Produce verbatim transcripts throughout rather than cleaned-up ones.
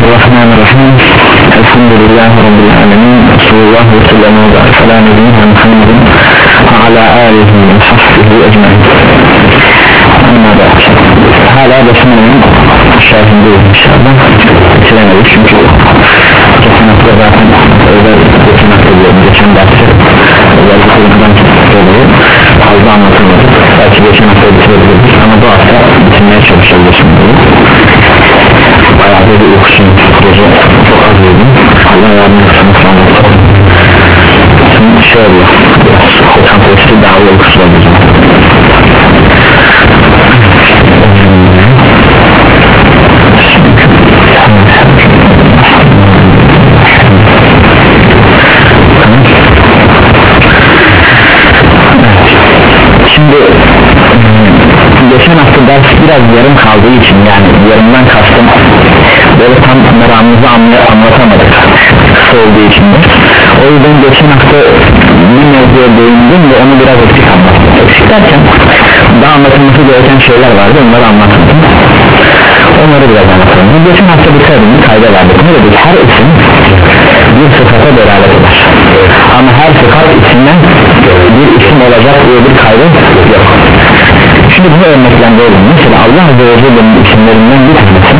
Bismillahirrahmanirrahim. Elhamdülillahi Rabbil alemin. Sallallahu aleyhi ve sellem ala nebiyyina Muhammedin ve ala alihi ve sahbihi ecmaîn. Hala Besmele'nin şerhindeyiz inşallah. Bitiremedik çünkü geçen hafta zaten özel geçen hafta diyorum geçen dersi özellikle buradan dolayı fazla anlatılmadı. Belki geçen hafta bitirebilirdik ama bu hafta bitirmeye çalışacağız şimdi. Bayağı da bir uykusunu gece çok az uyudum. Allah yardımcı olsun. Şimdi şey oluyor, koçan polisi daha iyi uykusu olacağım. Şimdi geçen hafta ders biraz yarım kaldığı için, yani yarımdan kastım böyle tam meramımızı anlatamadık kısa olduğu için de. O yüzden geçen hafta bir mevzuya değindim ve onu biraz eksik anlattım. Eksik derken daha anlatılması gereken şeyler vardı, onları anlatmadım. Onları biraz anlatalım. Geçen hafta bir kaydı bir kayda verdik. Ne dedik? Her isim bir sıfata delalet eder. Ama her sıfat isimden bir isim olacak diye bir kaydı yok. Şimdi bunu örneklendirelim. Mesela Allah Azze ve Celle'nin isimlerinden bir tanesi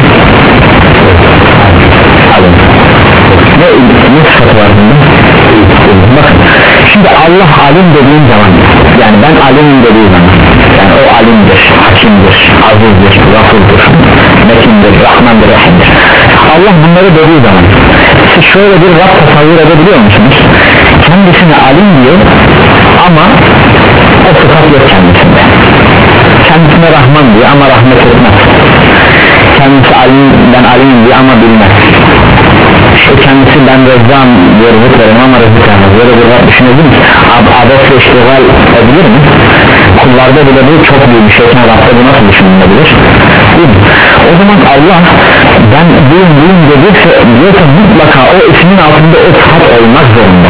alın. Ne, ne sıfatı var bunda? Bakın. Şimdi Allah alim dediğin zaman, yani ben alimim dediği zaman, yani o alimdir, hakimdir, azizdir, gafurdur, mekindir, rahmandır, rahimdir. Allah bunları dediği zaman siz şöyle bir Rab tasavvur edebiliyor musunuz? Kendisine alim diyor ama o sıfat yok kendisinde. Kendisine Rahman diyor ama rahmet etmez. Kendisi alim, ben alimim diyor ama bilmez. İşte kendisi ben Rezzam diyor, rızık verim ama rızık vermez. Böyle bir Rab düşünebilir mi? Adetle iştigal edilir mi? Kullarda bile bu çok büyük bir şey. Rab'da bu nasıl düşünülebilir? O zaman Allah ben buyum buyum dediyse, diyorsa mutlaka o ismin altında o sıfat olmak zorunda.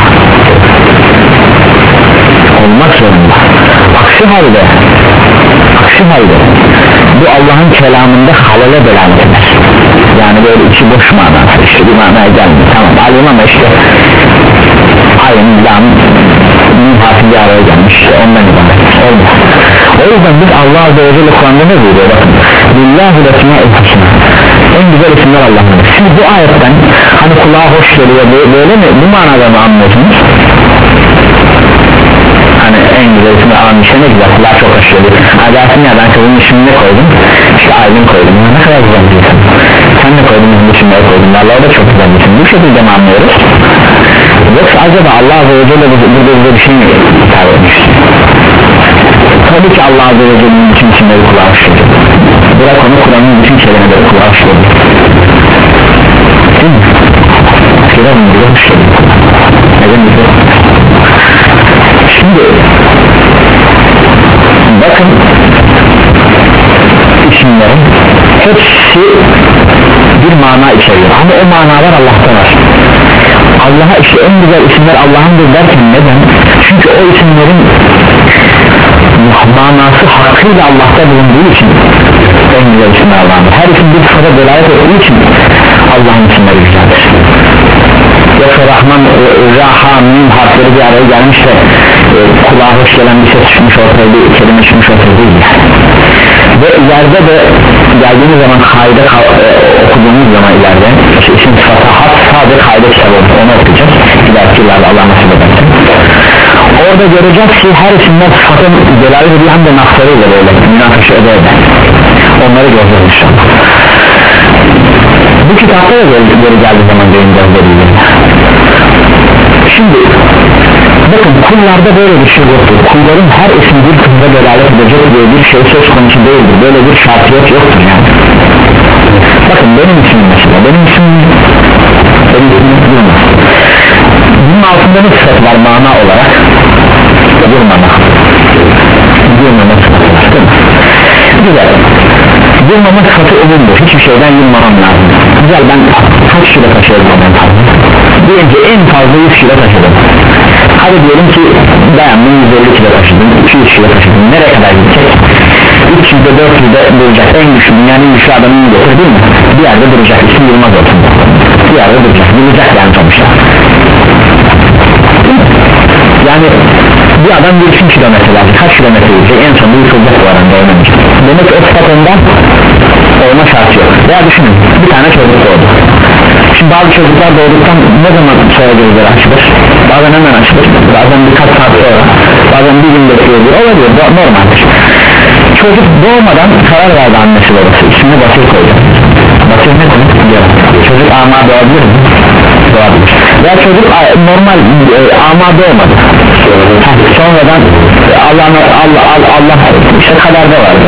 Olmak zorunda. Aksi halde aksi halde bu Allah'ın kelamında halale delalet eder. Yani böyle içi boş mana, işte bir manaya gelmiyor. Tamam alim ama işte alim, lam, harfi bir araya gelmiş, işte ondan ibaret olmaz. O yüzden biz Allah Azze ve Celle Kur'an'da ne diyor? Bakın Lillahi lesmâ'il husnâ, en güzel isimler Allah'ın. Siz bu ayetten hani kulağa hoş geliyor böyle mi, bu manada mı anlıyorsunuz? Hani en güzel ismi alan bir şey ne güzel, kulağa çok hoş geliyor. Adasin ya, ben kızın ismini ne koydum? İşte Aylin koydum. Ne kadar güzel bir isim. Sen ne koydun, bizim isimleri koydun. Vallahi da çok güzel bir isim. Bu şekilde mi anlıyoruz? Yoksa acaba Allah Azze ve Celle burada bize bir şey mi hitap etmiş? Tabii ki Allah Azze ve Celle'nin bütün isimleri kulağa hoş geliyor. Bırak onu, Kur'an'ın bütün kelimeleri kulağa hoş geliyor. Değil mi? Kira bunu bize hoş geliyor. Neden bize? Şimdi bakın isimlerin hepsi bir mana içeriyor ama o manalar Allah'tan var. Allah'a işte en güzel isimler Allah'ındır derken neden? Çünkü o isimlerin manası hakkıyla Allah'ta bulunduğu için en güzel isimler Allah'ındır. Her isim bir sıfata delalet ettiği için Allah'ın isimleri güzeldir. Yoksa Rahman, Rahman harfleri bir araya gelmiş de e, kulağa hoş gelen bir ses çıkmış ortaya, bir kelime çıkmış ortaya değil yani. Ve ileride de geldiğimiz zaman kayda e, okuduğumuz zaman ileride işte isim sıfatı hat sadece kayda kitabı oldu, onu okuyacağız ileriki yıllarda Allah nasip edersin. Orada göreceğiz ki her isimler sıfatın delalet ediyor hem de naflarıyla böyle münakaşa ede ede onları göreceğiz inşallah. Bu kitapta da geri geldiği zaman değineceğiz dediğim. Şimdi bakın kullarda böyle bir şey yoktur. Kulların her isim bir kısımda delalet edecek diye bir şey söz konusu değildir. Böyle bir şartiyet yoktur yani. Bakın benim ismim mesela, benim ismim benim ismim Yılmaz. Bunun altında ne sıfat var mana olarak? Yılmama. Yılmama sıfatı var değil mi? Güzel. Yılmama sıfatı umumdur. Hiçbir şeyden yılmamam lazım. Güzel, ben kaç kilo taşıyorum ben fazla? Diyelim en fazla yüz kilo taşıdım. Hadi diyelim ki dayandım yüz elli kilo taşıdım, iki yüz kilo taşıdım. Nereye kadar gidecek? üç yüzde dört yüzde duracak, en güçlü dünyanın güçlü adamını getir değil mi? Bir yerde duracak, isim Yılmaz olsun, bir yerde duracak, duracak yani sonuçta. Yani bir adam bir iki kilometre lazım, kaç kilometre yürüyecek, en sonunda yıkılacak bu arada oynamayacak. Demek o sıfat ondan olma şartı yok. Veya düşünün, bir tane çocuk doğdu. Şimdi bazı çocuklar doğduktan ne zaman sonra gözleri açılır? Bazen hemen açılır, bazen birkaç saat sonra, bazen bir gün bekliyor, olabilir, normaldir. Çocuk doğmadan karar verdi annesi babası, ismini Basir koydu. Basir ne koydu? Çocuk ama doğabilir mi? Doğabilir. Veya çocuk normal e, ama doğmadı. Sonradan Allah Allah Allah, Allah işte kaderde vardı.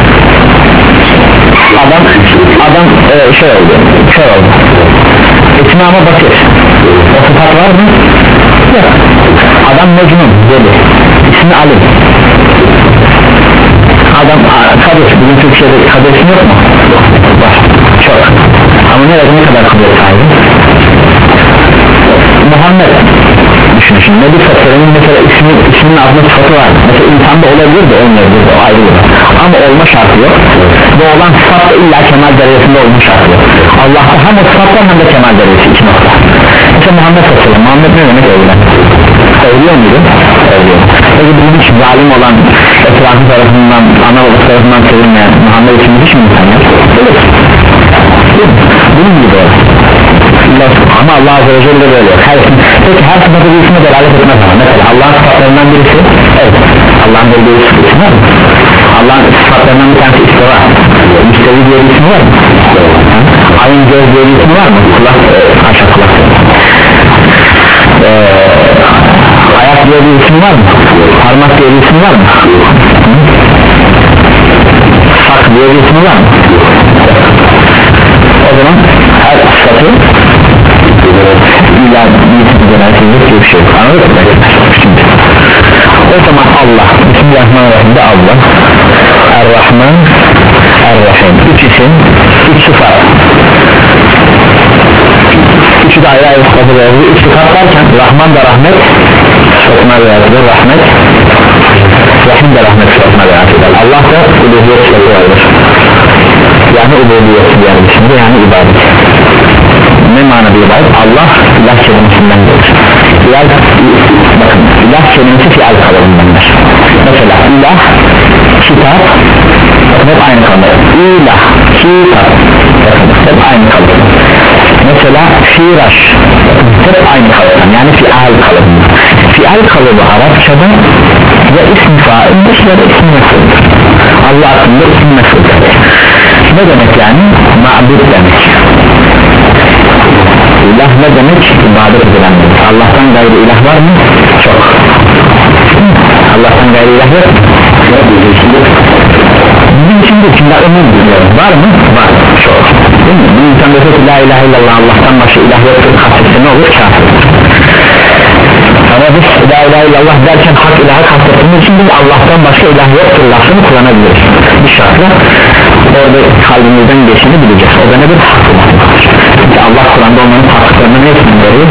Adam adam e, şey oldu, şey oldu. İsmi ama Basir. O sıfat var mı? Yok. Adam Mecnun dedi. İsmi Ali. Adam Kadir, bugün Türkiye'de Kadir'sin yok mu? Var, çok. Ama nerede ne kadar Kadir sahibi? Muhammed düşünün şimdi, Nebi Fatır'ın mesela ismi, isminin adına sıfatı var. Mesela insanda olabilir de olmayabilir de, o ayrı bir. Ama olma şartı yok. Bu olan sıfat da illa kemal derecesinde olma şartı yok. Allah'ta hem o sıfat var hem de kemal derecesi, iki nokta. Mesela Muhammed Fatır'ın, Muhammed ne demek evlen? Övüyor muydu? Övüyor. Peki bizim için zalim olan, etrafı tarafından, ana babası tarafından sevilmeyen Muhammed için hiç mi insanlar? Olur. Bunun gibi olur. Ama Allah Azze ve Celle böyle yok. Her, peki her sıfatı bir isme delalet etmez ama mesela Allah'ın sıfatlarından birisi, evet, Allah'ın böyle bir ismi var mı? Allah'ın sıfatlarından bir tanesi ismi var. Müstevi diye bir ismi var mı? Ayın göz diye bir ismi var mı? Kulak, aşağı kulak. Eee ayak diye bir isim var mı? Parmak diye bir isim var mı? Sak diye bir isim var mı? O zaman her sıfatı illa bir isim genelsizlik diye bir şey yok. Anladın mı? Şimdi o zaman Allah, Bismillahirrahmanirrahim de Allah, Er-Rahman, Er-Rahim, üç isim, üç sıfat. Üçü de ayrı ayrı sıfatı verildi. Üç sıfat derken Rahman da rahmet sıfatına verildi, rahmet Rahim de rahmet sıfatına verildi. Allah da uluhiyet sıfatı vardır. Yani uluhiyet yani şimdi yani ibadet. Ne manada ibadet? Allah ilah kelimesinden gelir. İlah, bakın ilah kelimesi fiil kalıbındandır. Mesela ilah, kitap, bakın hep aynı kalıbı. İlah, kitap, bakın hep aynı kalıbı. Mesela firaş, hep aynı kalıbından, yani fiil kalıbından. Fiil kalıbı Arapçada ya ism faildir ya da ism mef'uldur. Allah hakkında ism mef'uldur. Ne demek yani? Ma'bud demek. İlah ne demek? İbadet edilen demek. Allah'tan gayrı ilah var mı? Çok. Allah'tan gayrı ilah yok mu? Bizim için de içinde ömür biliyorum. Var mı? Var. Çok. Değil mi? Bir insan dese ki la ilahe illallah, Allah'tan başka ilah yoktur, hasreti ne olur? Kafir. Ama biz la ilahe illallah derken hak ilaha kastettiğimiz için biz Allah'tan başka ilah yoktur lafını kullanabiliriz. Bir şartla orada kalbimizden geçeni bileceğiz. O da nedir? Çünkü Allah Kur'an'da onların haklarını ne için veriyor?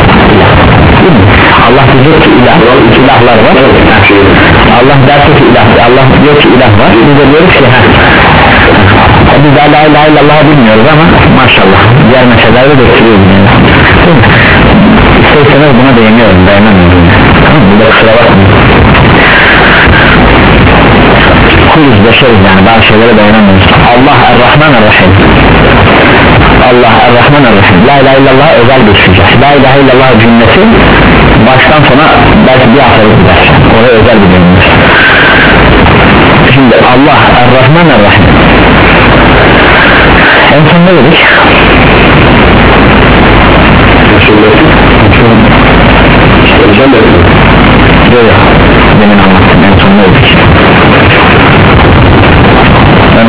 Allah diyecek ki ilah, ilahlar var. Allah derse ki ilah, Allah diyor ki ilah var. Biz de diyoruz ki ha. Biz de la ilahe illallah bilmiyoruz ama maşallah diğer meselelerde de oturuyoruz yani. İsterseniz buna değiniyorum, dayanamıyorum. Tamam mı? Bir de kusura bakmayın. Kulüz beşeriz yani, bazı şeylere dayanamıyoruz. Allah Er-Rahman Er-Rahim. Allah Er-Rahman Er-Rahim. La ilahe illallah özel bir sıcak. La ilahe illallah cümlesi baştan sona belki bir haftalık gider. Oraya özel bir cümle. Şimdi Allah Er-Rahman Er-Rahim. En son ne dedik? Böyle benim anlattım en son ne dedik? Ben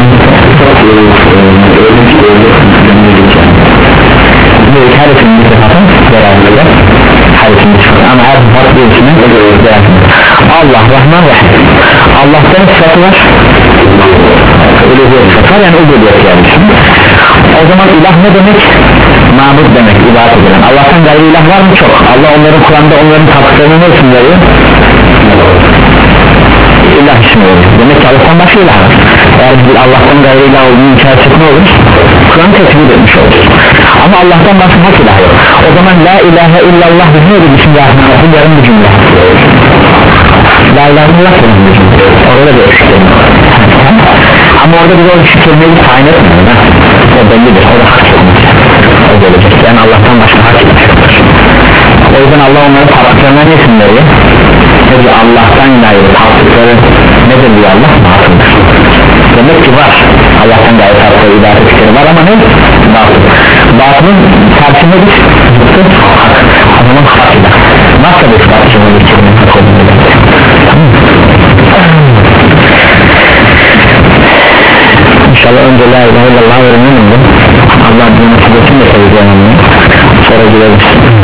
dedik her isimli sıfatın beraberinde her isimli sıfatın ama her sıfat bir ismin beraberinde Allah Rahman Rahim. Allah'tan sıfatı var, uluhiyet sıfatı var, yani uluhiyet yani. O zaman ilah ne demek? Mabud demek, ibadet edilen. Allah'tan gayrı ilah var mı? Çok. Allah onların Kur'an'da onların taptıklarını ne için veriyor? İlah ismi olur. Demek ki Allah'tan başka ilah var. Eğer bir Allah'tan gayrı ilah olduğunu inkar etsek ne olur? Kur'an tekbir etmiş olur. Ama Allah'tan başka hak ilah yok. O zaman la ilahe illallah ne bir bismillahirrahmanirrahim yarım bir cümle. La ilahe illallah yarım bir cümle. Orada da ölçülerim. Ama orada bir o ölçülemeyi tayin etmiyor. O bellidir. O da hak olmuş. O gelecek. Yani Allah'tan başka hak ilah yoktur. O yüzden Allah onları taraflarına ne isim veriyor? Nedir Allah'tan gayrı tarafları nedir diyor Allah? Batıldır. Demek ki var Allah'tan gayrı tarafları ibadet ettikleri var ama ne? Batıl. Batılın tersi nedir? Zıttı hak. O zaman hak ilah. Nasıl bir batılın geçirmeyi hak olduğunu gelir? İnşallah önce la ilahe illallah öğrenelim de Allah'ın bir nasibetini de seveceğim sonra gireriz.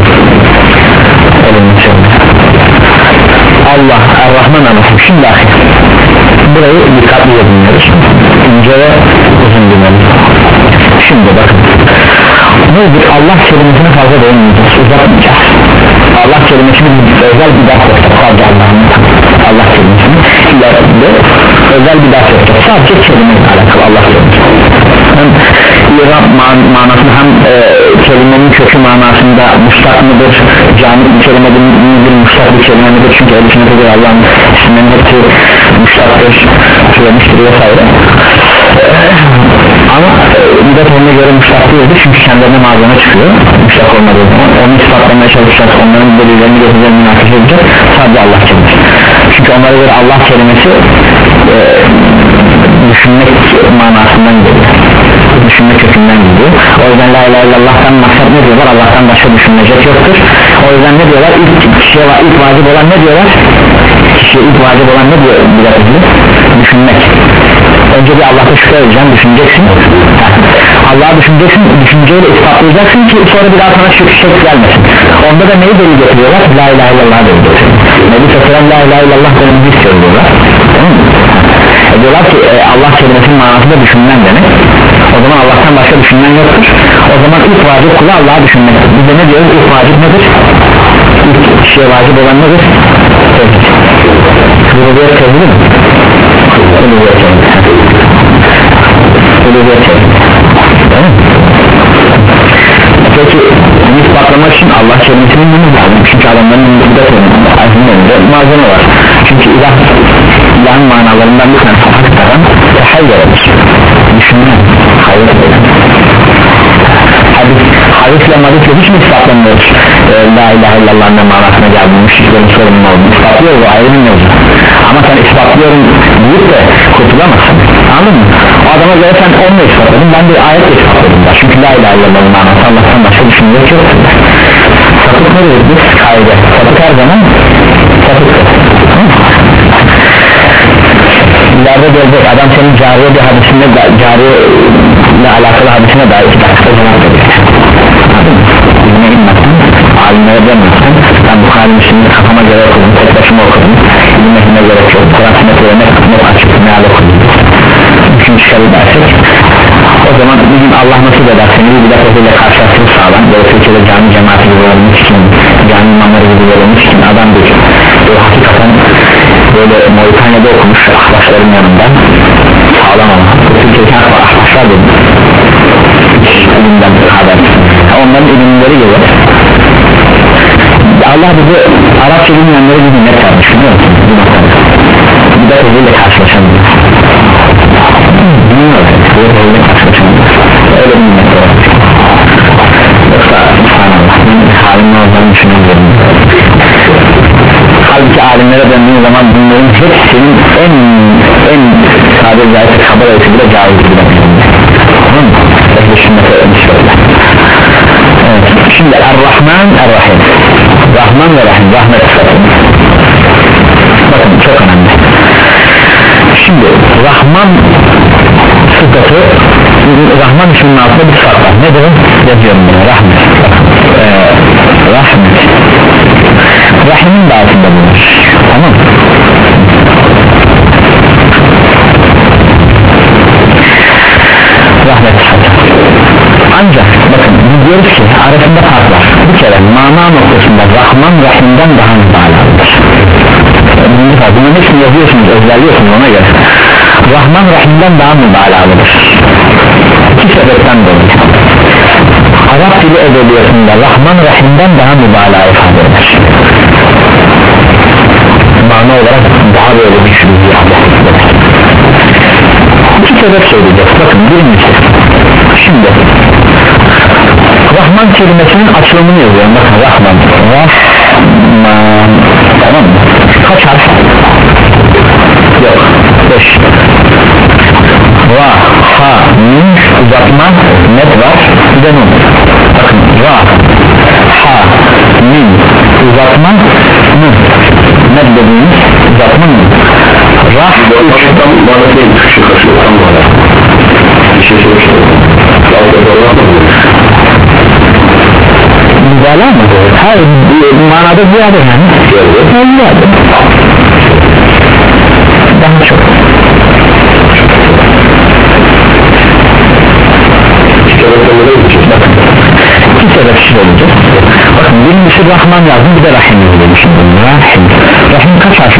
Allah Er-Rahman Er-Rahim. Şimdi ahir burayı dikkatli dinliyoruz, ince ve uzun dinliyoruz. Şimdi bakın nedir? Allah kelimesine fazla değinmeyeceğiz, uzatmayacağız. Allah kelimesini özel bir ders yapacağız. Sadece Allah'ın Allah kelimesini ileride özel bir ders yapacağız. Sadece kelimeyle alakalı Allah kelimesi. Hem İrab man manasını hem e, kelimenin kökü manasında muştak mıdır, camit bir kelime midir, muştak bir kelime midir? Çünkü el içinde de Allah'ın isimlerinin hepsi muştaktır, türemiştir vesaire. Ama müddet onuna göre müştak değildir çünkü kendilerine malzeme çıkıyor müştak olmadığı zaman onu ispatlamaya çalışacağız, onların delillerini getireceğiz, münakaşa edeceğiz. Sadece Allah kelimesi, çünkü onlara göre Allah kelimesi e, düşünmek manasından geliyor, düşünmek kökünden geliyor. O yüzden la ilahe illallah'tan maksat ne diyorlar? Allah'tan başka düşünecek yoktur. O yüzden ne diyorlar? İlk kişiye ilk vacip olan ne diyorlar? Kişiye ilk vacip olan ne diyor? Düşünmek. Önce bir Allah'ta şükür edeceksin, düşüneceksin. Allah'ı düşüneceksin, düşünceyle ispatlayacaksın ki sonra bir daha sana şükür şek gelmesin. Onda da neyi delil getiriyorlar? La ilahe illallah delil getiriyorlar. Nebi Sallallahu la ilahe illallah delil istiyorlar. E diyorlar ki e, Allah kelimesinin manasında düşünmen demek. O zaman Allah'tan başka düşünmen yoktur. O zaman ilk vacip kula Allah'ı düşünmektir. Biz de ne diyoruz? İlk vacip nedir? İlk kişiye vacip olan nedir? Tevhid. Rububiyet tevhid mi? Rububiyet tevhid. Rububiyet tevhid. Peki bunu ispatlamak için Allah kelimesinin neyini lazım? Çünkü adamların burada azimlerinde malzeme var. Çünkü ilah, ilahın manalarından bir tanesi hakikaten hayır olur. Düşünmen, hayır eder. Hadis, hadisle madisle hiç mi ispatlamıyoruz? Ee, la ilahe illallah'ın manasına geldiğini, müşriklerin sorunun olduğunu ispatlıyoruz, o ayrı bir mevzu. Ama sen ispatlıyorum deyip de kurtulamazsın, anladın mı? O adama göre sen onunla ispatladın, ben bir ayetle ispatladım da. Çünkü la ilahe illallah'ın manası Allah'tan başka düşünmek yok. Sapık ne dedik biz? Kaide. Sapık her zaman sapıktır. İleride gelecek adam senin cariye bir hadisinde, cariye ile alakalı hadisine dair iki dakika cevap verecek. Anladın mı? İzine inmezsen, alimlere dönmezsen, ben bu halimsini kafama göre okudum, tek başıma okudum, ilmehine gerek yok, Kur'an sünnetleri ne, ne açık, ne ala okudum. Üçüncü şerif dersek, o zaman bir gün Allah nasip eder seni bir dakikayla karşılaştırıp sağlam, böyle Türkiye'de cami cemaati gibi olmuş için, cami imamları gibi olmuş için adam bir böyle hakikaten böyle Moritanya'da okumuş ahbaşların yanında sağlam ama Türkiye'de ahbaşlar dedim ilimden haber onların ilimleri gibi Allah bizi Arapça bilmeyenleri bir minnet vermiş biliyor musun? Bir de öyle karşılaşamıyoruz bilmiyorum öyle karşılaşamıyoruz öyle bir minnet vermiş yoksa subhanallah halimle olduğunu düşünüyorum. Halbuki alimlere döndüğün zaman bunların hepsinin en en sadece zaten haber ayısı bile caiz bile tamam mı? Evet. Şimdi Er-Rahman Er-Rahim, Rahman ve Rahim, rahmet sıfatı. Bakın çok önemli. Şimdi Rahman sıfatı, Rahman isminin altında bir sıfat var. Nedir o? Yazıyorum bunu. Rahmet. Ee, rahmet. Rahim'in de altında bulunur. Tamam mı? Rahmet sıfatı. Ancak bakın biz diyoruz ki arasında fark var. Bir kere mana noktasında Rahman Rahim'den daha mübalağalıdır. birinci fark, bunun hepsini yazıyorsunuz, ezberliyorsunuz ona göre. Rahman Rahim'den daha mübalağalıdır. İki sebepten dolayı. Arap dili edebiyatında Rahman Rahim'den daha mübalağa ifade eder. Mana olarak daha böyle güçlü bir ifade. İki sebep söyleyeceğiz. Bakın birincisi, şimdi Rahman kelimesinin açılımını yazıyorum. Bakın Rahman, Rahman, tamam mı? Kaç harf? Yok, beş. Ra, ha, min, uzatma, net var, bir de nun. Bakın ra, ha, min, uzatma, nun. Net dediğimiz uzatma nun. Rah, üç. Bana değil, kışı kaçıyor, tam bana. Bir şey soruştum. Mübalağa mı? Hayır, manada ziyade yani. Ziyade. Daha çok. İki sebep söyleyeceğiz. Bakın birincisi Rahman yazdım, bir de Rahim yazdım. Şimdi Rahim. Rahim kaç harfli?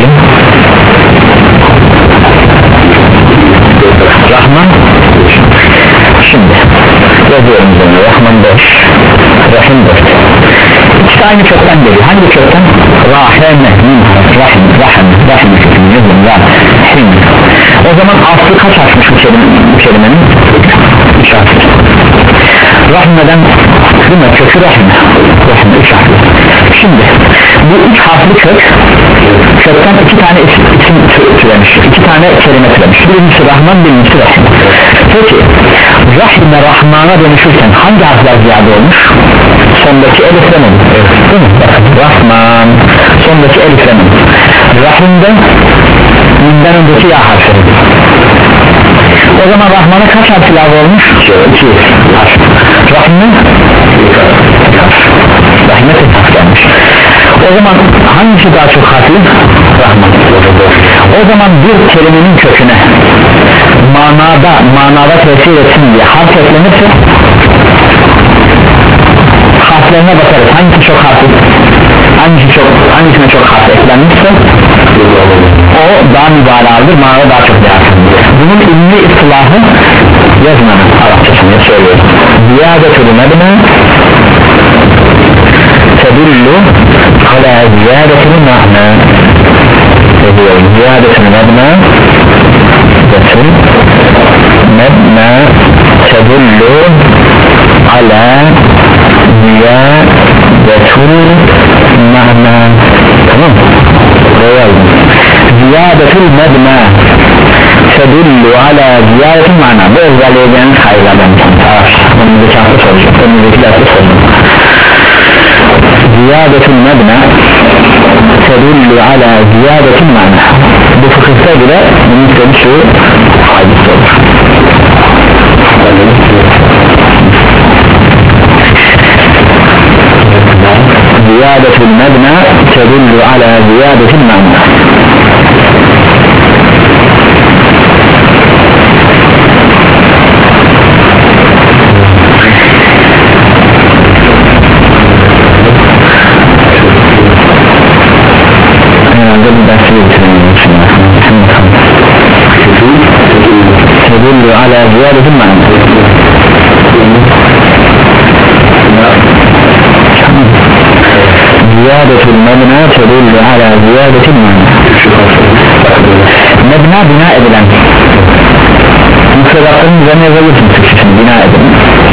Rahman. Şimdi yazıyorum üzerine. Rahman beş, Rahim dört. İkisi aynı kökten geliyor. Hangi kökten? Rahim, Rahim, Rahim, Rahim kökünü yazdım. Rahim. O zaman aslı kaç harfmiş bu kelimenin? Bu kelimenin? üç harfli. Rahmeden değil mi? Kökü Rahim. Rahim üç harfli. Şimdi bu üç harfli kök kökten iki tane isim, isim türemiş. İki tane kelime türemiş. Birincisi Rahman, birincisi Rahim. Peki Rahim'e Rahman'a dönüşürken hangi harfler ziyade olmuş? Sondaki elifle mi? Evet. Değil mi? Bakın Rahman sondaki elifle mi? Rahim'de minden önceki ya harfi. O zaman Rahman'a kaç harf ilave olmuş? iki harf. Rahim'e Rahim'e tek harf gelmiş. O zaman hangisi daha çok harfli? Rahman. O zaman bir kelimenin köküne manada manada tesir etsin diye harf eklenirse harflerine bakarız. Hangisi çok harfli? Hangisi çok, hangisine çok harf eklenmişse o daha mübalağalıdır, manada daha çok değerlidir. Bunun ilmi ıslahı yazmanın Arapçasında söylüyor. Ziyadetül medne tedullu ala ziyadetül ma'na. Ziyadetül medne tedullu medne tedullu ala ziyadetül ma'na. Tamam mı? Buraya yazdım. Ziyadetül medne tedullu ala ziyadetül ma'na. Bu özelliğinin hayırlardan bir tanesi. Önümüzdeki hafta soracağım. Önümüzdeki derste soracağım. Ziyadetül medne tedullu ala ziyadetül ma'na. Bu fıkıhta göre bunun söylediği şu faydası olur. Ziyadetül medne tedullu ala ziyadetül ma'na. Herhalde bu dersi bitirelim şimdi. Tedullu ala ziyadetül ma'na. Ziyadetül mebna tedullu ala ziyadetül mebna. Mebna bina edilen. Müfredatların üzerine yazabilirsiniz Türkçesini, bina edilen.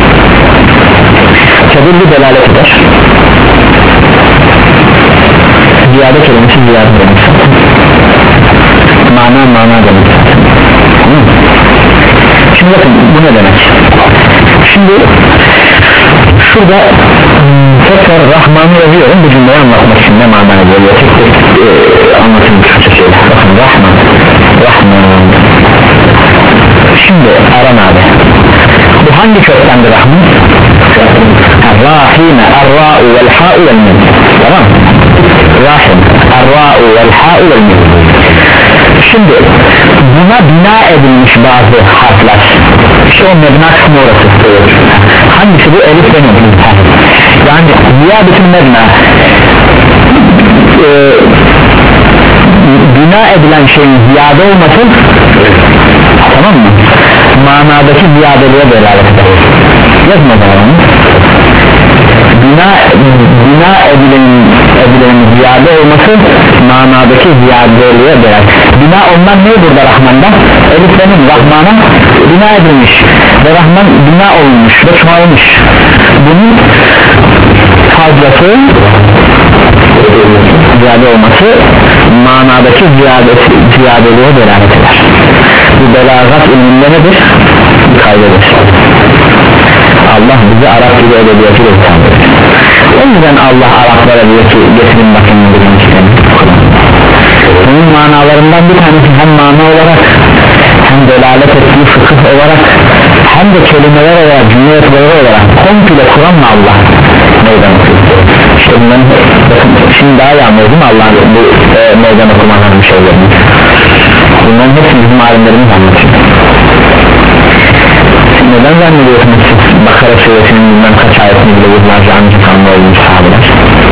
Tedullu delalet eder. Ziyade kelimesi ziyade demek. Mana mana demek. Şimdi bakın bu ne demek? Şimdi şurada tekrar Rahman'ı yazıyorum, bu cümleyi anlatmak için ne manaya geliyor, tek tek e, anlatayım kısaca şeyler. Bakın Rahman, Rahman. Şimdi Aran abi, bu hangi köktendi Rahman? Rahime, Ar-Ra'u vel-Ha'u vel-Min. Tamam mı? Rahim, Ar-Ra'u vel-Ha'u vel-Min. Şimdi buna bina edilmiş bazı harfler, işte o mebna kısmı orası. Hangisi bu? Elif ve nun. Yani ziyadetül mebna e, bina edilen şeyin ziyade olması, tamam mı, manadaki ziyadeliğe delalet eder. Yazma zaman bina, bina edilen, edilen ziyade olması manadaki ziyadeliğe delalet. Bina ondan ne burada Rahman'da? Elif benim Rahman'a bina edilmiş ve Rahman bina olmuş ve çoğalmış. Bunun fazlası ziyade olması manadaki ziyadesi, ziyadeliğe delalet eder. Bu belagat ilminde nedir? Kaydedir. Allah bizi Arap gibi edebiyatı gösterir. O yüzden Allah Araplara diyor ki getirin bakın bunun sistemi. Bunun manalarından bir tanesi hem mana olarak hem delalet ettiği fıkıh olarak hem de kelimeler olarak cümle yapıları olarak komple Kur'an'la Allah meydan okuyor. İşte bunların şimdi daha iyi anlıyordum Allah'ın bu e, meydan okumalarının şeylerini. Bunların hepsini bizim alimlerimiz anlatıyor. Neden zannediyorsunuz siz Bakara suresinin bilmem kaç ayetini bile yıllarca anlatıkanlı olmuş sahabeler?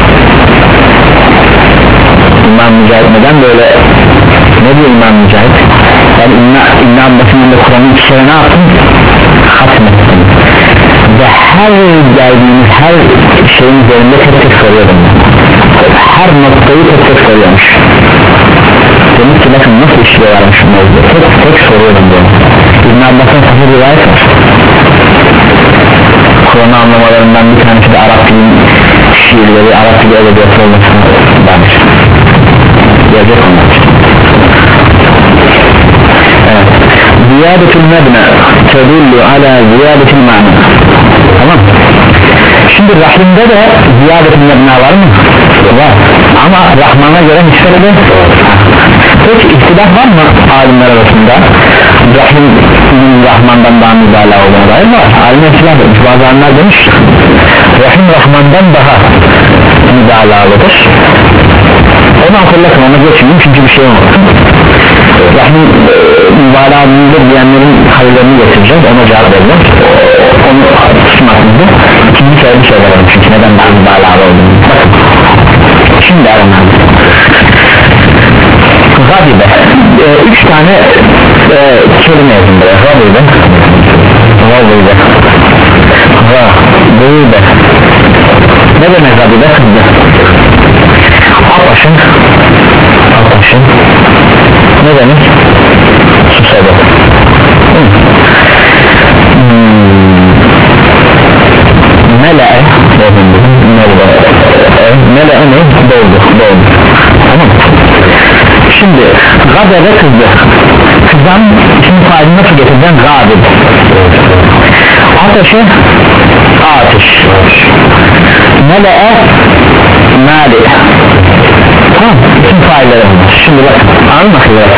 İmam Mücahit neden böyle, ne diyor İmam Mücahit? Ben İmam İmam basınında Kur'an'ın iki kere ne yaptım? Hatmettim ve her geldiğimiz her şeyin üzerinde tek tek soruyordum. Her noktayı tek tek soruyormuş. Demek ki bakın nasıl işliyorlarmış mevzuda, tek tek soruyordum diyor. İbn Abbas'ın sahih rivayet var. Kur'an'ı anlamalarından bir tanesi de Arap dili şiirleri, Arap dili edebiyatı olmasına dair. Gelecek onlar. Evet. Ziyadetül mebne tedullu ala ziyadetül ma'na. Tamam. Şimdi Rahim'de de ziyadetül mebne var mı? Var. Ama Rahman'a göre nispeti de peki ihtilaf var mı alimler arasında? Rahim'in Rahman'dan daha mübalağa olduğuna dair var. Alimler ihtilaf etmiş. Bazı alimler demiş ki Rahim Rahman'dan daha mübalağalıdır. Onu hatırlatın, ona geçmeyeyim çünkü bir şey olmasın. Rahim e, mübalağalıdır diyenlerin hallerini getireceğiz, ona cevap vereceğiz. Onu tutmasınızda ikinci kere bir şey verelim çünkü neden daha mübalağalı olduğunu. Bakın şimdi aramam Gadibe e, üç tane e, kelime yazın buraya. Gadibe Gadibe Gadibe ne demek Gadibe? Kızdı Ataşın Ataşın ne demek? Susadı Mele'e Mele'e ne? Doldu Doldu Tamam. Şimdi gadebe kızdı. Kızdan şimdi failini nasıl getireceğim? Gadib. Ateşe ateş. Mele'e mali. Tamam. Bütün failleri olmuş. Şimdi bak anlamak üzere.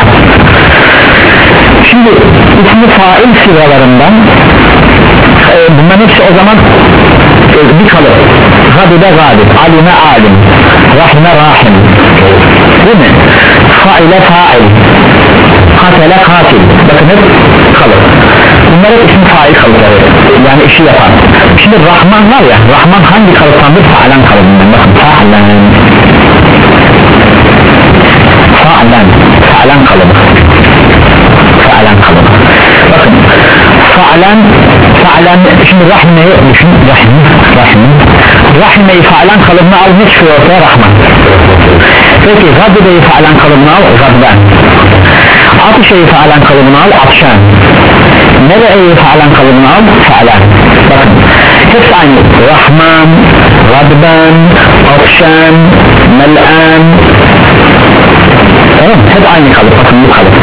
Şimdi ismi fail sıralarından e, bunların hepsi o zaman e, bir kalıp. Gadibe gadib. Alime alim. Rahime rahim. Değil mi? Faile fail, katele katil. Bakın hep kalıp. Bunlar hep isim fail kalıpları. Yani işi yapan. Şimdi Rahman var ya, Rahman hangi kalıptandır? Fa'lan kalıbından. Bakın fa'lan Fa'lan Fa'lan kalıbı Fa'lan kalıbı. Bakın Fa'lan Fa'lan şimdi Rahime'yi düşün. Rahim Rahim Rahime'yi Fa'lan kalıbına al, ne çıkıyor ortaya? Rahman. Peki Gadibe'yi Fa'lan kalıbına al, Gadben. Atışe'yi Fa'lan kalıbına al, Atşan. Mele'yi Fa'lan kalıbına al, Fa'lan. Bakın hepsi aynı. Rahman, Gadben, Atşan, Mel'an. Tamam, hep aynı kalıp. Bakın bu kalıp.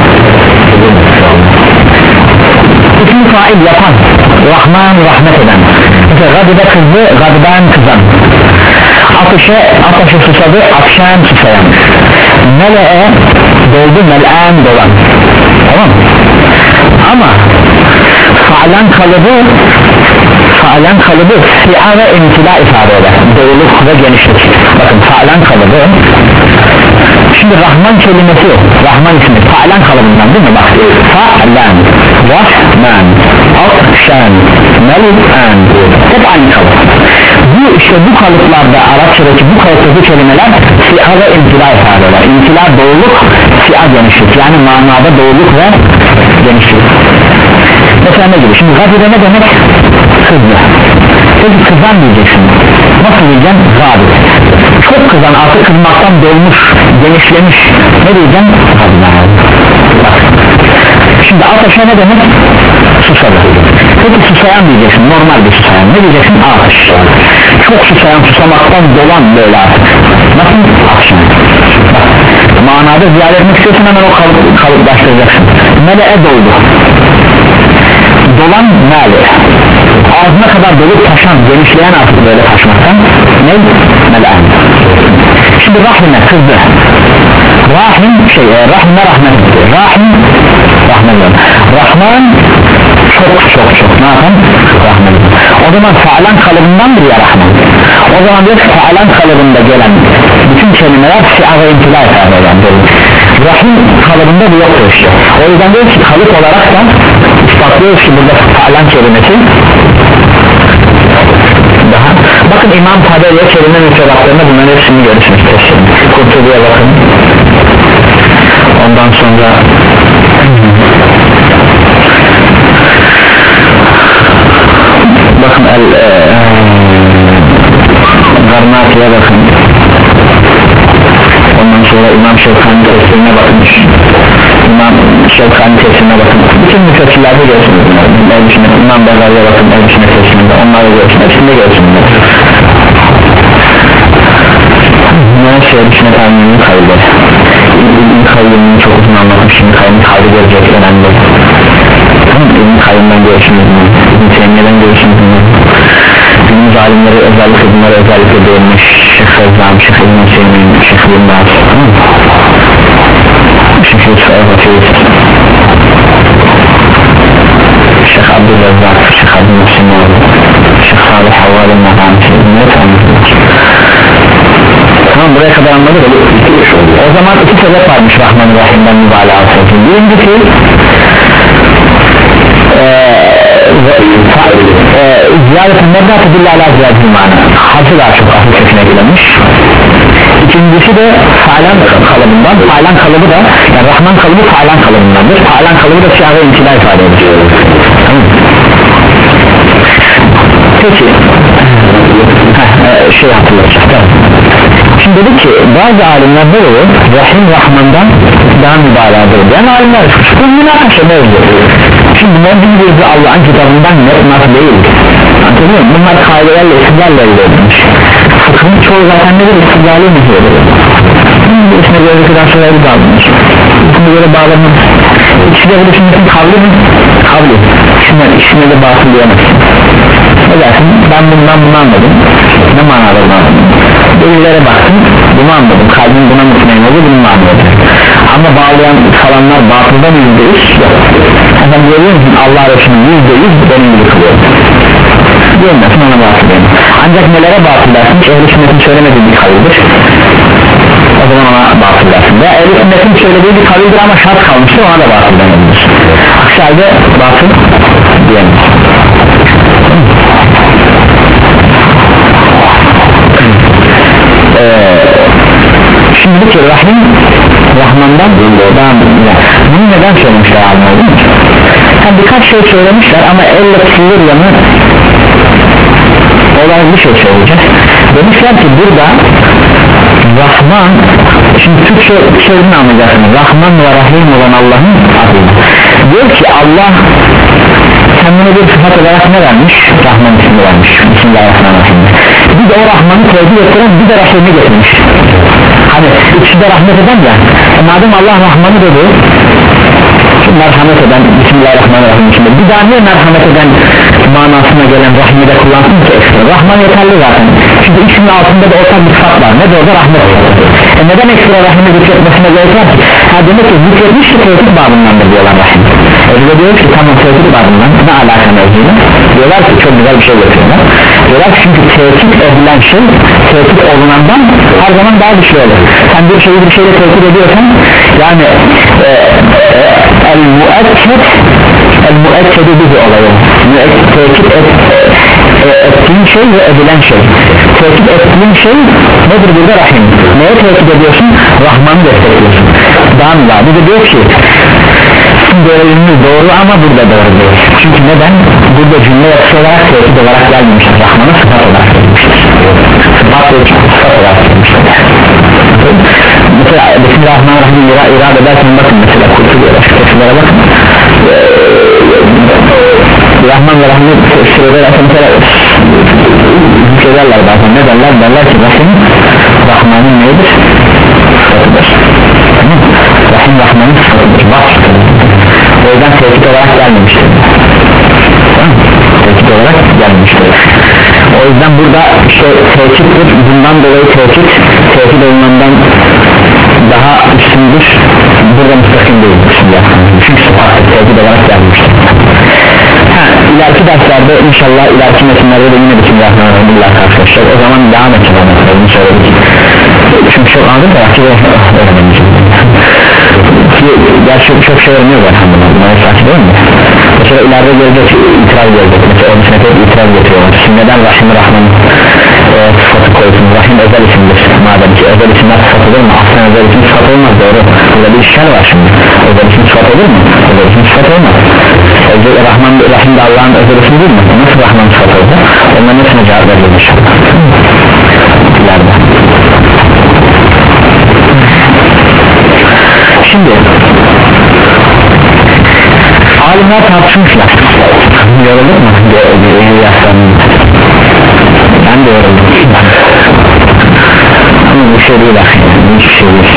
İsmi fail yapan, Rahman rahmet eden. Mesela Gadibe kızdı, Gadben kızan. Ateşe, ateşe susadı, akşam susayan. Mele'e doldu, mel'an dolan. Tamam. Ama fa'lan kalıbı fa'lan kalıbı si'a ve imtila ifade eder. Doluluk ve genişlik. Bakın fa'lan kalıbı. Şimdi Rahman kelimesi yok. Rahman ismi fa'lan kalıbından değil mi? Bak fa'lan, Rahman, akşam, mel'an. Hep aynı kalıp. Bu bu işte bu kalıplarda Arapçadaki bu kalıptaki kelimeler si'a ve imtila ifade eder. İmtila doğruluk, si'a genişlik, yani manada doğruluk ve genişlik. Mesela ne gibi? Şimdi gazide ne demek? Kızdı. Peki kızan diyeceksin. Nasıl diyeceğim? Gazide. Çok kızan, artık kızmaktan dolmuş, genişlemiş. Ne diyeceğim? Gazide. Şimdi ateşe ne demek? Susadı. Peki susayan diyeceksin, normal bir susayan. Ne diyeceksin? Ateş. Çok susayan, susamaktan dolan böyle artık. Nasıl? Ateş. Manada ziyade etmek istiyorsun, hemen o kalıp, kalıplaştıracaksın. Mele'e doldu. Dolan mele. Ağzına kadar dolup taşan, genişleyen artık böyle taşmaktan ne? Mele'e. Şimdi rahime kızdı. Rahim şey, e, rahime rahmet. Rahim rahmet. Rahman çok çok çok ne yapan? Rahmet. O zaman faalan kalıbındandır ya rahman. O zaman diyor faalan kalıbında gelen bütün kelimeler si'a ve imtila ifade eden. Rahim kalıbında bu yoktur işte. O yüzden diyor ki kalıp olarak da ispatlıyoruz ki burada faalan kelimesi daha. Bakın İmam Taberi'ye kelime müfredatlarında bunların hepsini görürsünüz. Kurtulu'ya bakın. Ondan sonra bakın el e, Garnati'ye bakın. Ondan sonra İmam Şevkani tefsirine bakın. İmam Şevkani tefsirine bakın. Bütün müfessirlerde görürsünüz. İmam Bezari'ye bakın. Elbisine tefsirinde onları görürsünüz. Hepsinde görürsünüz. Bunların sevgisine tahminini kaydı. İlk kayyumunu çok uzun anlatmış. Şimdi kayyumun kaydı görecek önemli. İlk kayyumdan görürsünüz. İlk Teymiye'den görürsünüz. Günümüz alimleri özellikle bunları özellikle değinmiş. Şeyh Fezzam, Şeyh İbn-i Hüseyin, Şeyh Yılmaz, Şeyh Yusuf Afiz, Şeyh Abdülazzak, Şeyh Abdülmuhsinoğlu, Şeyh Salih Havval'ın Mehani, bunları tanımışlar. Tamam, buraya kadar anladık. O zaman iki sebep varmış Rahman-ı Rahim'den mübalağa olsun. Birincisi ziyaretin nebdatı billâlâ ziyaretin manı harcı daha çok asıl sesine girilmiş. İkincisi de fa'lan kalıbından, fa'lan kalıbı da yani Rahman kalıbı fa'lan kalıbındandır. Fa'lan kalıbı da siyah ve imtila ifade ediyor. Peki Heh, şey hatırlayacak. Şimdi dedi ki bazı alimler ne oluyor? Rahim Rahman'dan daha mübalağadır. Yani alimler bu münakaşa mevzu. Şimdi mevzu bir Allah'ın kitabından net nasıl değil. Anladın mı? Bunlar kaidelerle istidlallerle elde edilmiş. Fıkhın çoğu zaten nedir? İstidlali mi diyor? Şimdi isme göre kadar şöyle bir bağlanmış. İsme göre bağlanmış. İkisi de bu sünnetin kavli mi? Kavli. Şimdi ikisine de batıl diyemezsin. Ne dersin? Ben bundan bunu anladım. Ne manada bunu anladım? Delillere baktım, bunu anladım. Kalbim buna mutmain oldu, bunu anladım. Ama bağlayan falanlar batıldan yüzde yüz yok. Efendim görüyor musun? Allah Resulü'nün yüzde yüz benim gibi kılıyor. Diyemezsin, ona batıl diyemez. Ancak nelere batıl dersin? Ehl-i sünnetin söylemediği bir kavildir. O zaman ona batıl dersin. Veya ehl-i sünnetin söylediği bir kavildir ama şart kalmıştır, ona da batıl denilmiş. Aksi halde batıl diyemez. Ee, şimdi bu ki Rahim Rahman'dan daha mühimler. Bunu neden söylemişler anladın mı? Yani birkaç şey söylemişler ama elle tutulur yanı olay bir şey söyleyeceğiz. Demişler ki burada Rahman, şimdi Türkçe sözünü anlayacaksınız. Rahman ve Rahim olan Allah'ın adıyla. Diyor ki Allah kendine bir sıfat olarak ne vermiş? Rahman ismi vermiş. Bismillahirrahmanirrahim. Bir de o Rahman'ı tevdi ettiren bir de Rahim'i getirmiş. Hani ikisi de rahmet eden ya. E madem Allah Rahman'ı dedi, merhamet eden Bismillahirrahmanirrahim içinde bir daha niye merhamet eden manasına gelen Rahim'i de kullansın ki ekstra? Rahman yeterli zaten. Çünkü ismin altında da ortak bir sıfat var. Ne de o da rahmet. E neden ekstra Rahim'i zikretmesine gerek var ki? Ha demek ki zikretmiş ki tevkid babındandır diyorlar Rahim. Öyle diyor ki tamam tevkid babından ne alaka mevzuyla? Diyorlar ki çok güzel bir şey yapıyorlar. Diyorlar ki çünkü tevkid edilen şey tevkid olunandan her zaman daha güçlü olur. Sen bir şeyi bir şeyle tevkid ediyorsan yani e, e, el-muekked el-muekkedi bir olayı tevkid et e, ettiğin şey ve edilen şey. Tekit ettiğin şey nedir burada? Rahim. Neye tekit ediyorsun? Rahman'ı destekliyorsun. Daha mı var? Bir de diyor ki doğruluğunuz doğru ama burada doğru değil. Çünkü neden? Burada cümle yapısı olarak tekit olarak gelmemiştir. Rahman'a sıfat olarak gelmiştir. Sıfat olarak gelmiştir. Mesela Bismillahirrahmanirrahim irade ederken bakın mesela kurtuluyor tefsirlere bakın Rahman ve Rahim tefsirlere mesela söylerler bazen ne derler derler ki Rahim Rahman'ın neydir? Sıfatıdır. Rahim Rahman'ın sıfatıdır. O yüzden tehdit olarak gelmemiştir. Tehdit olarak gelmemiştir. O yüzden burada işte tehdittir, bundan dolayı tehdit tehdit olmandan daha üstündür, burada müstakim değil çünkü sıfatı tehdit olarak gelmiştir. Ha, ileriki derslerde inşallah ileriki metinlerde de yine bütün Bismillahirrahmanirrahim karşılaşacak. O zaman devam edeceğim onu söyledik. Çünkü çok anladım da vakti de öğrenemeyeceğim. Gerçi çok şey öğreniyoruz elhamdülillah. Bunları sakin değil mi? Mesela ileride gelecek itiraz gelecek. Mesela onun içine hep itiraz getiriyorlar. Şimdi neden Rahim-i Rahman e, sıfatı koysun? Rahim özel isimdir. Madem ki özel isimler sıfat olur mu? Aslında özel isim sıfat olmaz, doğru. Burada bir işgal var şimdi. Özel isim sıfat olur mu? Özel isim sıfat olmaz. Özel, Rahman, Rahim de Allah'ın özel ismi değil mi? Nasıl Rahman sıfat oldu? Onların hepsine cevap verilir inşallah. İleride. Şimdi alimler tartışmışlar. Yorulduk mu? Ben de yoruldum. Ama bu şey değil aslında, hiçbir şey değil.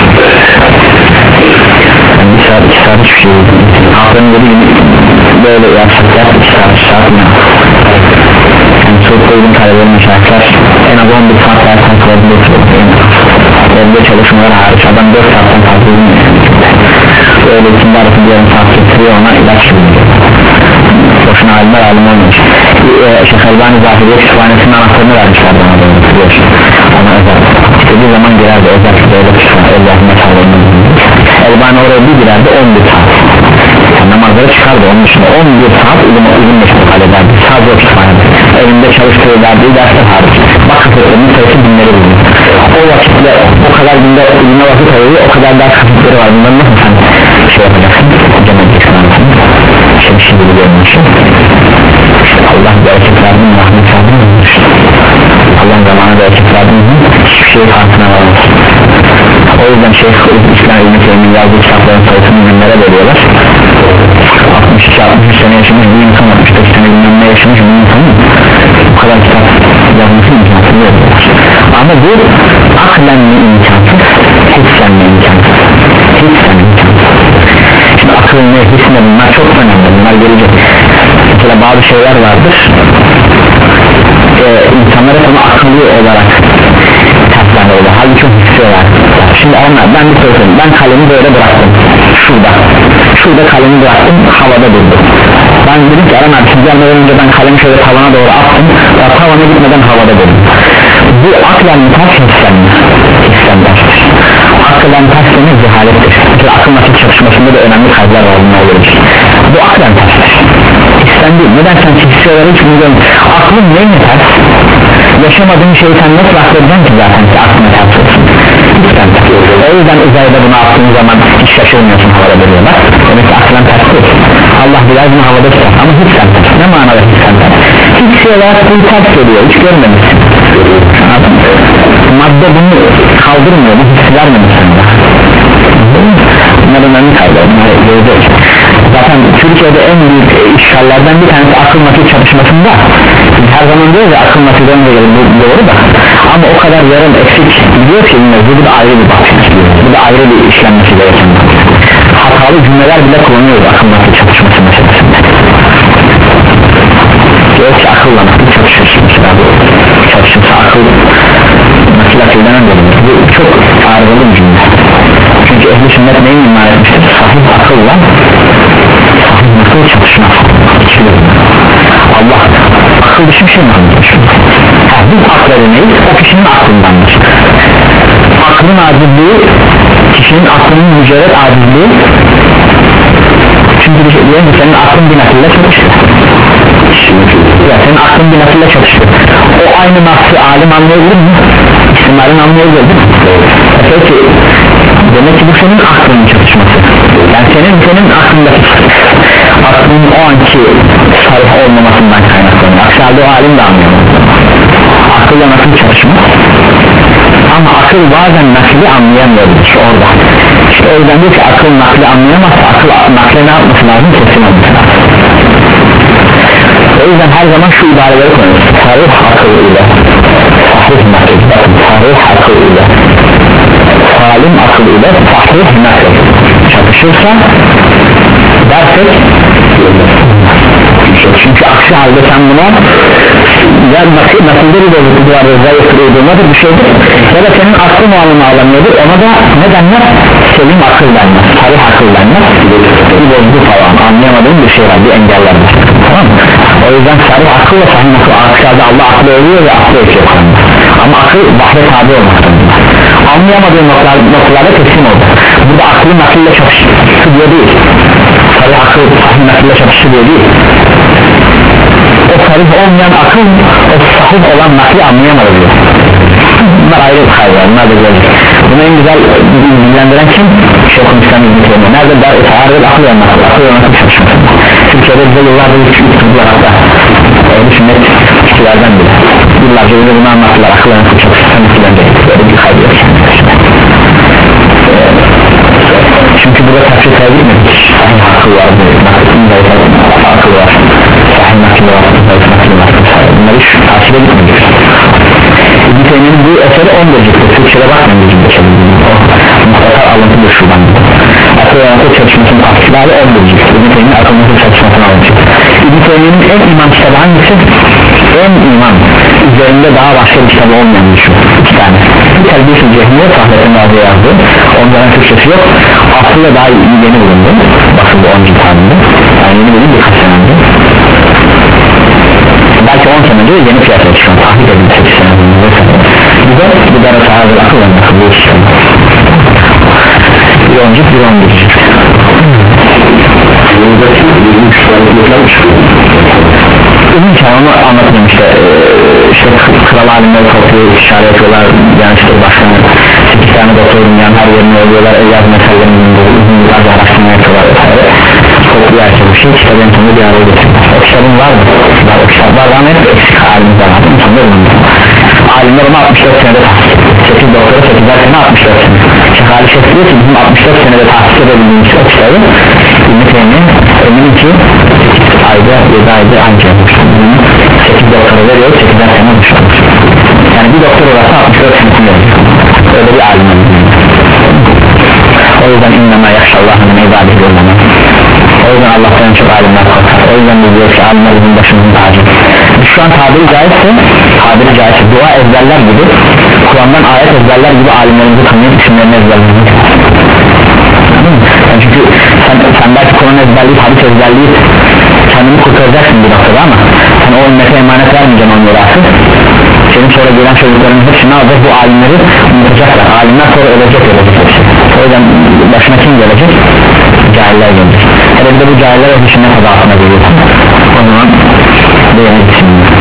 Yani bir saat, iki saat hiçbir şey değil. Aklım dediğim böyle yapsak yap, iki saat, iki saat ne? Yani çok koyduğum talebelerin şartlar en az on bir saat dersen kılavuzda oturuyor. Evde çalışmalar hariç adam dört saatten fazla bilmiyor. Öyle içinde arası bir yarım saat getiriyor, ona ilaç veriyor. Boşuna alimler alim olmuş. Ee, Şeyh Elbani Zahiriye kütüphanesinin anahtarını vermişler bana da biliyorsun. Ona özel istediği zaman girerdi, özel böyle kütüphane Allah'ın sağlığını. Elbani oraya bir girerdi on bir saat yani namazları çıkardı, onun dışında on bir saat ilim ilim meşgul ederdi. Sadece o kütüphanede evinde çalıştığı verdiği dersler hariç bak kısıtlarının sayısı binleri buluyor. O vakitle o kadar günde ilime vakit ayırıyor, o kadar ders kısıtları var. Bunları nasıl sen şey yapacaksın, hocam edeceksin anlasın şimdi şimdi biliyorum için Allah bereket verdi mi, rahmet verdi mi? Allah'ın zamanı bereket verdi mi? Hiçbir şeyi farkına varmaz. O yüzden Şeyh İslam İbn-i Teymi'nin yazdığı kitapların sayısını günlere bölüyorlar. altmış iki altmış sene yaşamış bir insan, altmış beş sene bilmem ne yaşamış bir insan, bu kadar kitap yazması imkansız yapıyorlar. Ama bu aklen mi imkansız, hissen mi imkansız, hissen imkansız. Şimdi akıl ne, hiss ne, bunlar çok önemli, bunlar gelecek. Mesela bazı şeyler vardır, ee, insanlar hep onu akıllı olarak taslan öyle, halbuki çok istiyorlar. Şimdi onlar, ben bir söyleyeyim, ben kalemi böyle bıraktım şurada, şurada kalemi bıraktım, havada durdu. Ben dedim ki Aram abi siz gelmeden önce ben kalemi şöyle tavana doğru attım, ya tavana gitmeden havada durdum. Bu aklen mi ters hissen mi? Hissen derstir. Aklen ters mi cehalettir. Mesela akıl nasıl çalışmasında da önemli kaydlar var, bunlar gelir. Bu aklen terstir. Hissen değil, neden sen hissiyorlar hiç bilmiyorum. Aklın neyine ters? Yaşamadığın şeyi sen nasıl aklediyorsun ki zaten ki aklına ters olsun? Hissen ters. O yüzden uzayda bunu attığın zaman hiç şaşırmıyorsun, havada duruyorlar. Demek ki aklen ters değil. Allah biraz bunu havada tutar ama hissen ters. Ne manada hissen ters? Hissiyorlar bu ters geliyor, hiç görmemişsin. Madde bunu kaldırmıyor, bu hissi vermemiş sende. Bunlar önemli kaydlar, bunları göreceğiz. Zaten Türkiye'de en büyük işgallerden bir tanesi akıl nakil çalışmasında. Biz her zaman diyoruz ya akıl nakilden de gelir, bu doğru da. Ama o kadar yarım eksik biliyor ki bu da ayrı bir bakış, bu da ayrı bir işlenmesi gereken. Hatalı cümleler bile kullanıyoruz akıl nakil çalışması meselesinde. Diyor ki akılla nakil çalışıyorsun mesela, bu çalışırsa akıl nakil akıldan önce bu çok arızalı bir cümle. Çünkü ehl-i sünnet neyi iman etmiştir? Sahih akılla sahih nakil çalışmak. Allah akıl dışı bir şey mi anlatmış? Yani biz aklı neyiz? O kişinin aklındandır. Aklın acizliği, kişinin aklının mücerret acizliği. Çünkü diyelim ki senin aklın bir nakille çalışıyor. Ya senin senin aklın bir nakille çatışıyor, o aynı nasıl alim anlayabilir mi? İhtimalin anlayabilir değil mi? Peki demek ki bu senin aklının çatışması, yani senin senin aklında aklının o anki sarih olmamasından kaynaklanıyor, aksi halde o alim de anlıyor. Akılla nasıl çatışmaz? Ama akıl bazen nakli anlayamıyordur işte orada. İşte o yüzden diyor ki akıl nakli anlayamazsa akıl nakli ne yapması lazım? Kesin olması lazım. O yüzden her zaman şu ibareleri koyuyoruz. Sarih akıl ile sahih nakil, bakın sarih akıl ile salim akıl ile sahih nakil çatışırsa dersek, çünkü aksi halde sen buna ya nakil, nakilde bir bozukluk vardır, zayıftır, uydurmadır bir şeydir, ya da senin aklın o anlamı alamıyordur, ona da ne denmez? Selim akıl denmez, sarih akıl denmez, bir bozukluk falan, anlayamadığın bir şey var, bir engeller var, tamam mı? O yüzden sarih akıl ve sahih akıl, aksi halde Allah aklı oluyor ve aklı ötüyor kanında, ama akıl vahye tabi olmaktadır. Anlayamadığın noktalar, noktalarda teslim oldu. Burada aklı nakille çatıştı diye değil, sarih akıl sahih nakille çatıştı diye değil, o sarih olmayan akıl o sahih olan nakli anlayamadı diyor. Bunlar ayrı bir kaydı, bunlar da görecek. Bunu en güzel bilgilendiren kim? Şeyh'in İslam'ı bilgilendiren. Nerede der? Ağrı'da akıl olan nakli, akıl olan nakli çalışması. Türkiye'de bize yıllardır yıkıldılar hatta öyle sünnet kişilerden bile yıllarca bize bunu anlattılar, akıl olan nakli çalışması bilgilendiren böyle bir kaydı yok. Çünkü burada tafsir kaybetmedik. Sahih akıl var, naklin zayıf akıl var, sahih nakil var, zayıf nakil var. Bunları hiç takip etmedik. İbn-i Teymiye'nin bu eseri on derecedir. Türkçe'de bakmayın bizim geçebildiğim o mutlaka alıntıdır şuradan. Akıl ve nakil çalışmasının tafsirleri on derecedir. İbn-i Teymiye akıl nakil çalışmasını alıntıdır. İbn-i Teymiye'nin en iman kitabı hangisi? En iman üzerinde daha başka bir kitabı olmayan bir şu iki tane. Bir Telbis-i Cehmiye Fahrettin Bazı yazdı, onların Türkçesi yok, aslında daha yeni bulundu, basıldı on citanında, yani yeni bulundu birkaç sene önce, belki on sene önce yeni piyasaya çıkan, tahrik edildi sekiz sene önce. Bu da bu da sahadır akıl ve nakıl bu sistem, bir oncuk bir on bircik. Uzun çağını anlatayım işte, işte kral alimleri topluyor, işaret yapıyorlar, yani işte başkanı sekiz tane doktorun yan her yerine oluyorlar, eyyaz meselelerinin uzun yıllarca araştırma yapıyorlar vesaire, topluyor her şey bir şey, kitabın sonunda bir araya getiriyor. O kitabın var mı? Var, o kitaplar var mı? Hep eksik alimler var, sonunda bulundu. Alimler onu altmış dört senede tahsis etti, sekiz doktora sekizler sene altmış dört sene. Şeyh Ali Şeyh diyor ki bizim altmış dört senede tahsis edebildiğimiz o kitabı İbn-i Teymiye eminim ki ayda yedi ayda anca sekiz doktora veriyor, sekizler sene olmuş olmuş. Yani bir doktor olursa altmış dört senesini veriyor, öyle bir alim. O yüzden innema yahşallahın ibadeti olmama, o yüzden Allah'tan çok alimler korkar. O yüzden biz diyoruz ki alimler bizim başımızın tacı. Biz şu an tabiri caizse, tabiri caizse dua ezberler gibi, Kur'an'dan ayet ezberler gibi alimlerimizi tanıyıp isimlerini ezberlemek. Yani çünkü sen, sen belki Kur'an ezberleyip, hadis ezberleyip kendini kurtaracaksın bir noktada, ama sen o ümmete emanet vermeyeceksin o mirası. Senin sonra gelen çocukların hepsi ne olacak? Bu alimleri unutacaklar. Alimler sonra ölecek ölecek. O yüzden başına kim gelecek? Cahiller gelecek. Hele bir de bu cahiller o düşünme tabi altına geliyor. O zaman beğenir.